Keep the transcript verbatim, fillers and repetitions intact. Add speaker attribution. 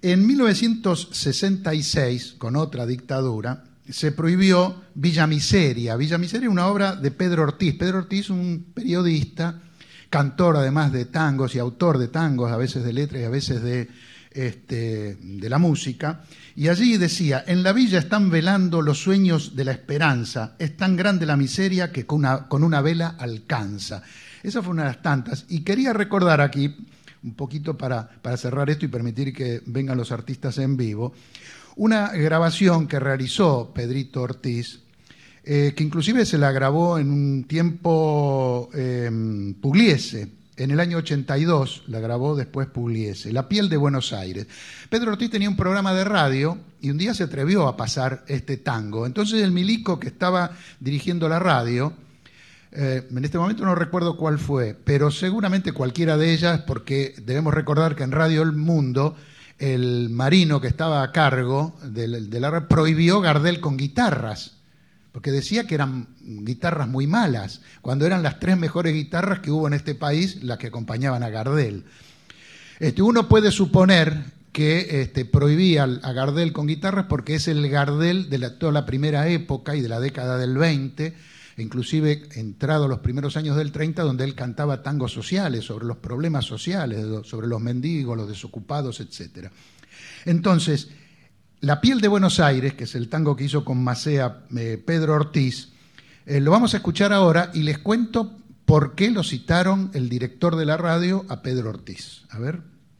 Speaker 1: En mil novecientos sesenta y seis, con otra dictadura, se prohibió Villa Miseria. Villa Miseria es una obra de Pedro Ortiz. Pedro Ortiz, un periodista, cantor además de tangos y autor de tangos, a veces de letras y a veces de, este, de la música. Y allí decía: en la villa están velando los sueños de la esperanza, es tan grande la miseria que con una, con una vela alcanza. Esa fue una de las tantas. Y quería recordar aquí, un poquito para, para cerrar esto y permitir que vengan los artistas en vivo, una grabación que realizó Pedrito Ortiz, eh, que inclusive se la grabó en un tiempo eh, Pugliese. En el año ochenta y dos la grabó después Pugliese, La piel de Buenos Aires. Pedro Ortiz tenía un programa de radio y un día se atrevió a pasar este tango. Entonces el milico que estaba dirigiendo la radio, eh, en este momento no recuerdo cuál fue, pero seguramente cualquiera de ellas, porque debemos recordar que en Radio El Mundo el marino que estaba a cargo de, de la radio prohibió Gardel con guitarras, porque decía que eran guitarras muy malas, cuando eran las tres mejores guitarras que hubo en este país las que acompañaban a Gardel. Este, uno puede suponer que este, prohibía a Gardel con guitarras porque es el Gardel de la, toda la primera época y de la década del veinte, inclusive entrado los primeros años del treinta, donde él cantaba tangos sociales, sobre los problemas sociales, sobre los mendigos, los desocupados, etcétera. Entonces, La piel de Buenos Aires, que es el tango que hizo con Macea eh, Pedro Ortiz, eh, lo vamos a escuchar ahora y les cuento por qué lo citaron el director de la radio a Pedro Ortiz. A ver.